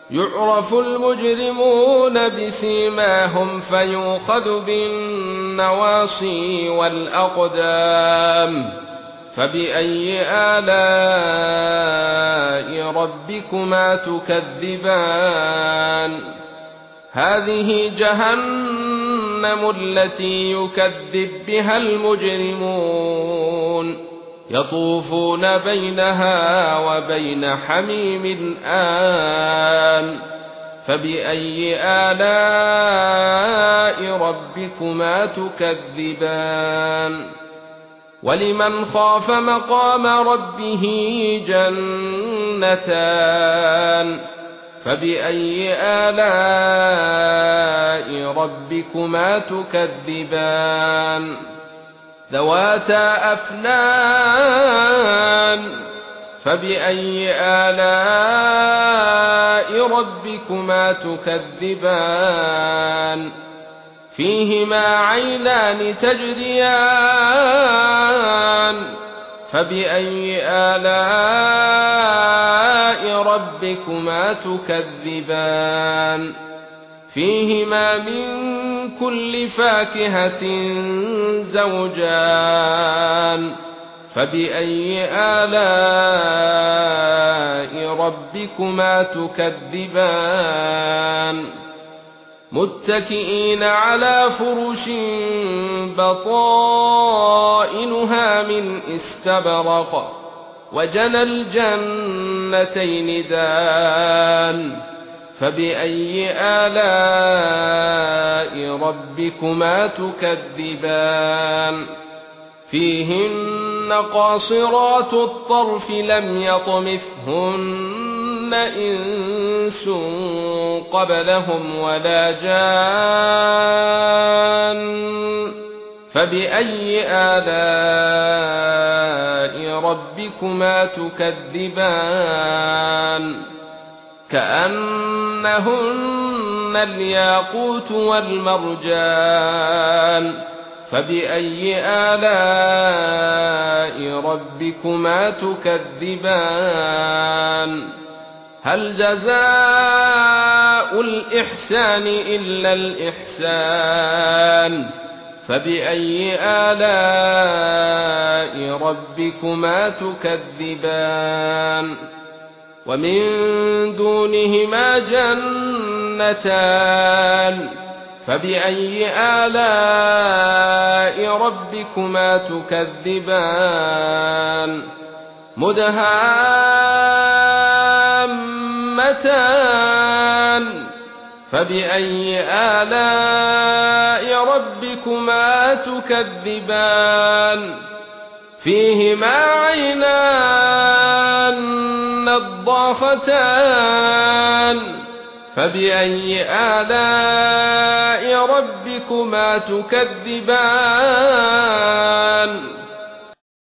يعرف المجرمون بسيماهم فيؤخذ بالنواصي والأقدام فبأي آلاء ربكما تكذبان هذه جهنم التي يكذب بها المجرمون يطوفون بينها وبين حميم آن فبأي آلاء ربكما تكذبان ولمن خاف مقام ربه جنتان فبأي آلاء ربكما تكذبان ذواتا أفنان فبأي آلاء ربكما تكذبان فيهما عينان تجريان فبأي آلاء ربكما تكذبان فيهما من كل فاكهة زوجان فبأي آلاء ربكما تكذبان متكئين على فرش بطائنها من استبرق وجنى الجنتين دان فبأي آلاء ربكما تكذبان فيهن قاصرات الطرف لم يطمثهن إنس قبلهم ولا جان فبأي آلاء ربكما تكذبان كأنهن الياقوت والمرجان فبأي آلاء ربكما تكذبان هل جزاء الإحسان إلا الإحسان فبأي آلاء ربكما تكذبان ومن دونهما جنتان فبأي آلاء ربكما تكذبان مدهامتان فبأي آلاء ربكما تكذبان فيهما عينان نضاختان فبأي آلاء ربكما تكذبان